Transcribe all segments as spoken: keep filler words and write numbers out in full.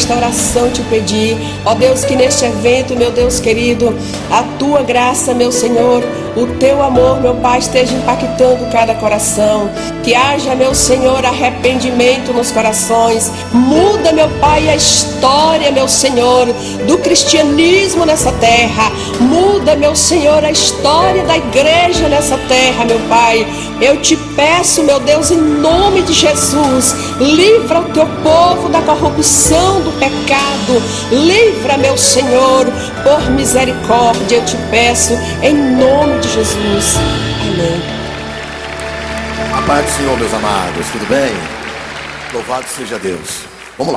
nesta oração te pedir, ó Deus, que neste evento, meu Deus querido, a tua graça, meu Senhor, o teu amor, meu Pai, esteja impactando cada coração. Que haja, meu Senhor, arrependimento nos corações. Muda, meu Pai, a história, meu Senhor, do cristianismo nessa terra. Muda, meu Senhor, a história da igreja nessa terra, meu Pai. Eu te peço, meu Deus, em nome de Jesus, livra o teu povo da corrupção, do pecado. Livra, meu Senhor, por misericórdia, eu te peço, em nome de Jesus. Amém. A paz do Senhor, meus amados, tudo bem? Louvado seja Deus. Vamos lá.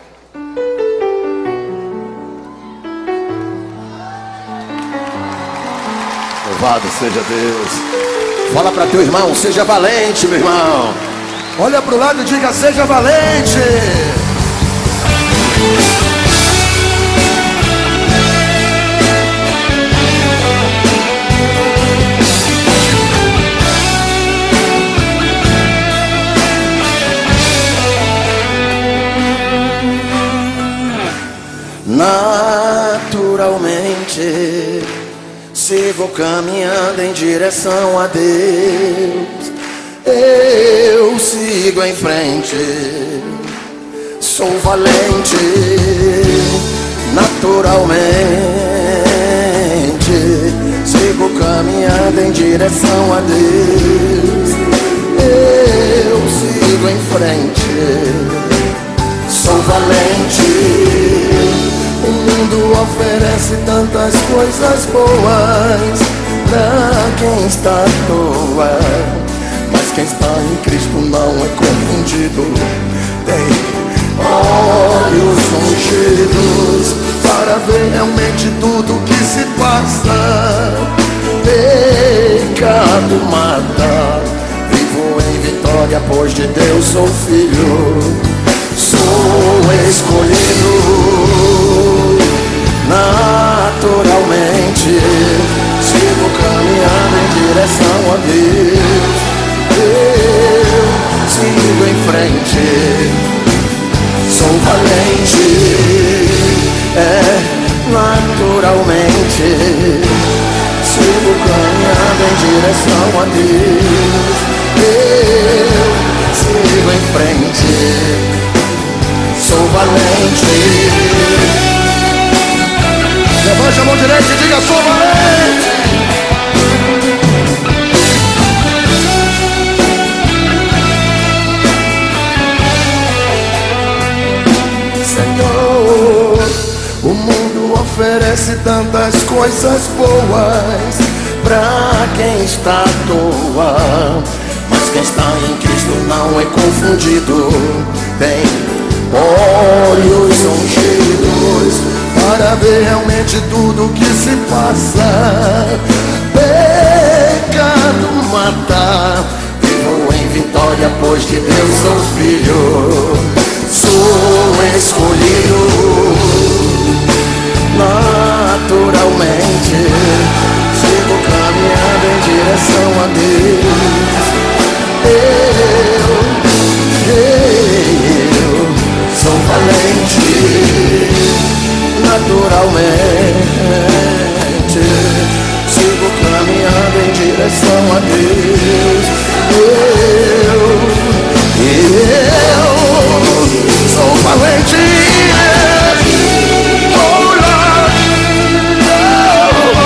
Louvado seja Deus. Fala para teu irmão, seja valente, meu irmão. Olha para o lado e diga, seja valente. Naturalmente sigo caminhando em direção a Deus. Eu sigo em frente, sou valente. Naturalmente sigo caminhando em direção a Deus. Eu sigo em frente, sou valente. O mundo oferece tantas coisas boas pra quem está à toa, mas quem está em Cristo não é confundido. Tem olhos ungidos para ver realmente tudo que se passa. Pecado mata, vivo em vitória, pois de Deus sou filho. Sou escolhido naturalmente, sigo caminhando em direção a Deus. Eu sigo em frente, sou valente. É, naturalmente sigo caminhando em direção a Deus. Eu sigo em frente, sou valente. Levante a mão direita e diga, sou valente. Senhor, o mundo oferece tantas coisas boas pra quem está à toa, mas quem está em Cristo não é confundido. Tem olhos ungidos para ver realmente tudo que se passa. Pecado mata, vivo em vitória, pois de Deus sou filho. Sou escolhido naturalmente, sigo caminhando em direção a Deus. Eu, eu sou valente naturalmente, sigo caminhando em direção a Deus. Eu, eu sou valente. Oh, Lord, oh,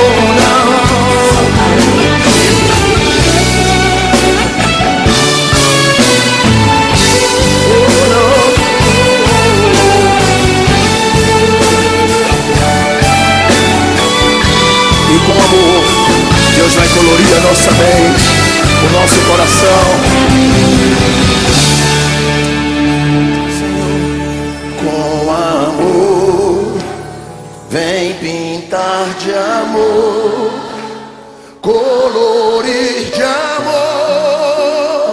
e com amor Deus vai colorir a nossa mente, o nosso coração. Senhor, com amor vem pintar de amor, colorir de amor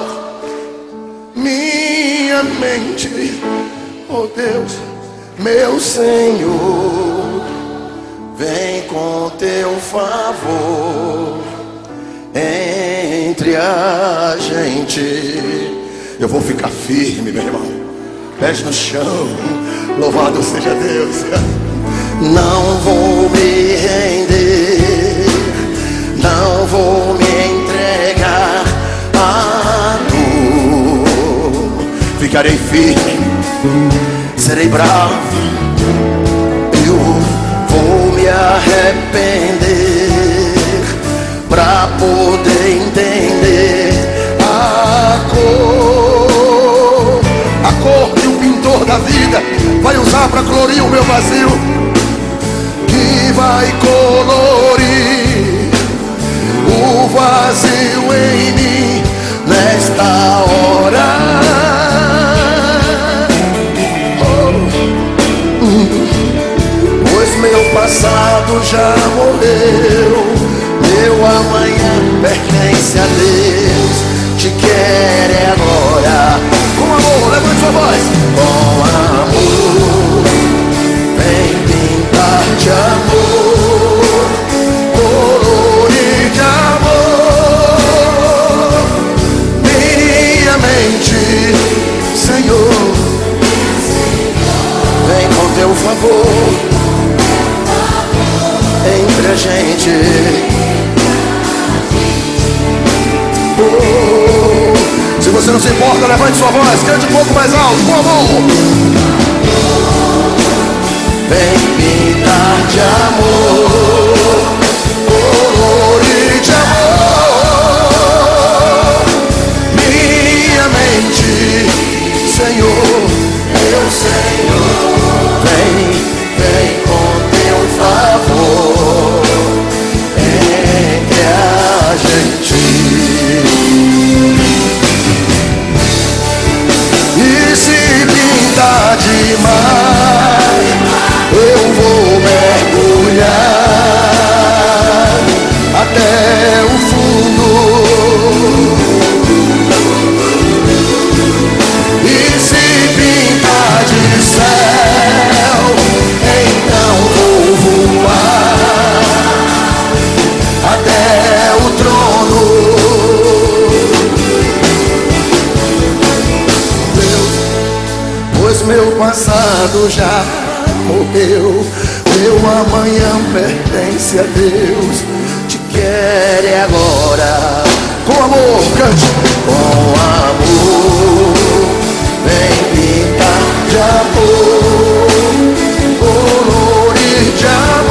minha mente. Oh Deus, meu Senhor, vem com teu favor entre a gente. Eu vou ficar firme, meu irmão, pés no chão, Louvado seja Deus. Não vou me render, não vou me entregar à dor. Ficarei firme, serei bravo. Eu vou me arrepender pra poder entender a cor, a cor que o pintor da vida vai usar para colorir o meu vazio, que vai colorir o vazio em mim nesta hora. Oh. Pois meu passado já morreu, meu amanhã pertence a Deus. Te quero é agora. Com amor, levante sua voz. Com amor, vem pintar de amor, colorir de amor minha mente, Senhor. Vem com teu favor entre a gente. Oh, se você não se importa, levante sua voz, cante um pouco mais alto, com amor. Vem pintar de amor, colorir de amor minha mente, Senhor, meu Senhor. Vem, vem com teu favor entre a gente. E se pintar demais, eu vou mergulhar até o fundo. E se pintar de céu, então vou voar até o trono. Pois meu passado já morreu, meu amanhã pertence a Deus. Te quero é agora. Com amor, cante. Com amor, vem pintar de amor, colorir de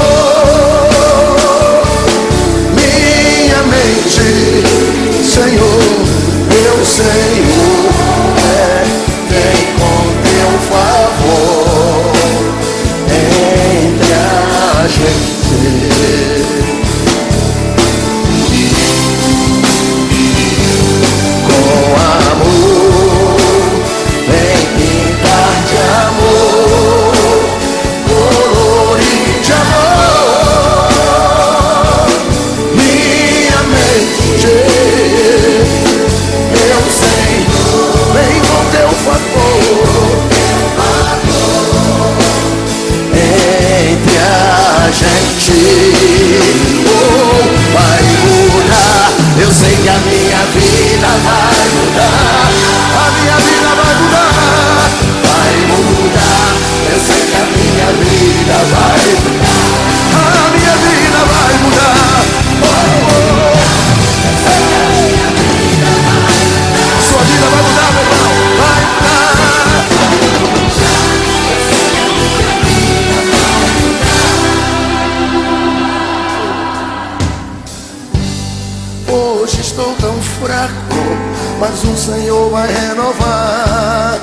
amor minha mente, Senhor, meu Senhor. É, vem com teu favor entre a gente. Com amor, vem pintar de amor, colorir de amor minha mente, meu Senhor. Vem com teu favor entre a gente. Oh, vai mudar. Eu sei que a minha vida vai mudar. A minha vida vai mudar. Vai mudar. Eu sei que a minha vida vai mudar. A minha vida vai mudar. Oh, oh. Sua vida vai mudar, meu irmão. Vai mudar. Hoje estou tão fraco, mas o Senhor vai renovar.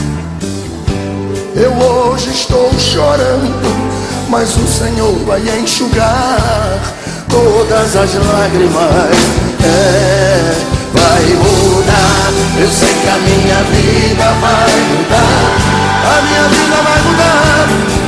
Eu hoje estou chorando, mas o Senhor vai enxugar todas as lágrimas. É, vai mudar. Eu sei que a minha vida vai mudar. A minha vida vai mudar.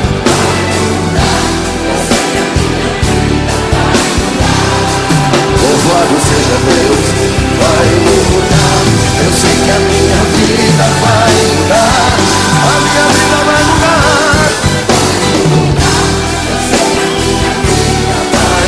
Louvado seja Deus, vai mudar. Eu sei que a minha vida vai mudar. A minha vida vai mudar. Vai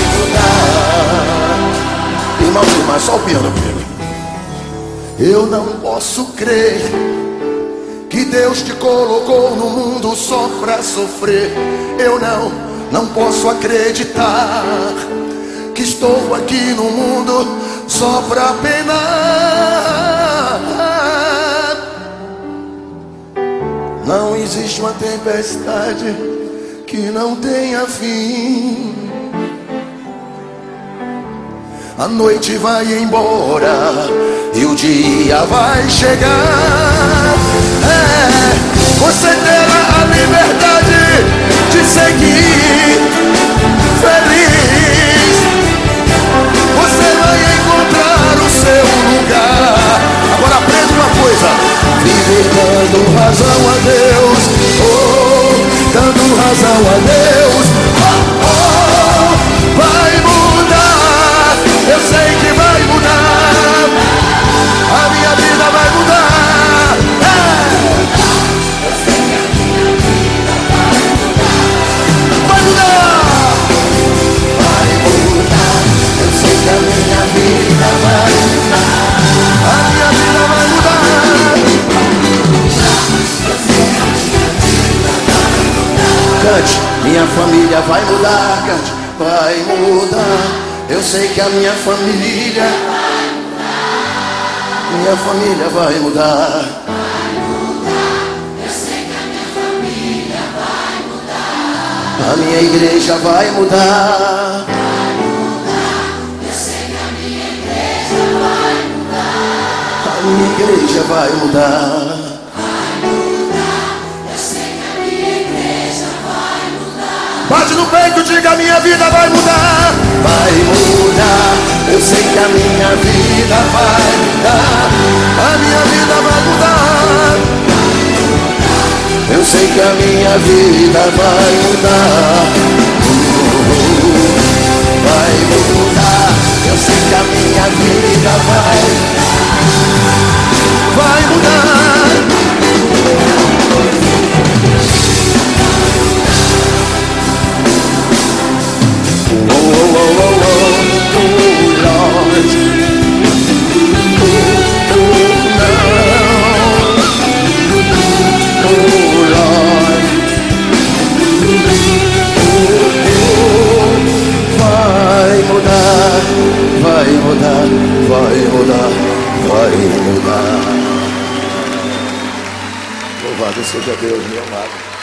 mudar. Irmãos e irmãs, só o piano comigo. Eu não posso crer que Deus te colocou no mundo só pra sofrer. Eu não, não posso acreditar que estou aqui no mundo só pra penar. Não existe uma tempestade que não tenha fim. A noite vai embora e o dia vai chegar. É, você terá a liberdade de seguir feliz. Você vai encontrar o seu lugar. Agora aprenda uma coisa: viver dando razão a Deus, oh, dando razão a Deus, oh, oh, vai mudar. Eu sei que vai mudar. A minha vida vai mudar. É. Eu sei que a minha vida vai mudar. Vai mudar. Vai mudar. Eu sei que a minha vida vai mudar. A minha vida vai mudar. Eu sei que a minha vida vai mudar. Cante, minha família vai mudar. Cante, vai mudar. Eu sei que a minha família vai mudar. Minha família vai mudar. Vai mudar. Eu sei que a minha família vai mudar. A minha igreja vai mudar. Vai mudar. Eu sei que a minha igreja vai mudar. A minha igreja vai mudar. Vai mudar. Eu sei que a minha igreja vai mudar. Bate no peito, diga: a minha vida vai mudar. Vai mudar, eu sei que a minha vida vai mudar. A minha vida vai mudar. Eu sei que a minha vida vai mudar. Vai mudar, eu sei que a minha vida vai mudar. Vai mudar. Oh, oh, oh, oh, oh, oh, Lord. Oh, oh, no. Oh, Lord. Oh, oh. Vai mudar, vai mudar, vai mudar, vai mudar. Louvado seja Deus, meu amado.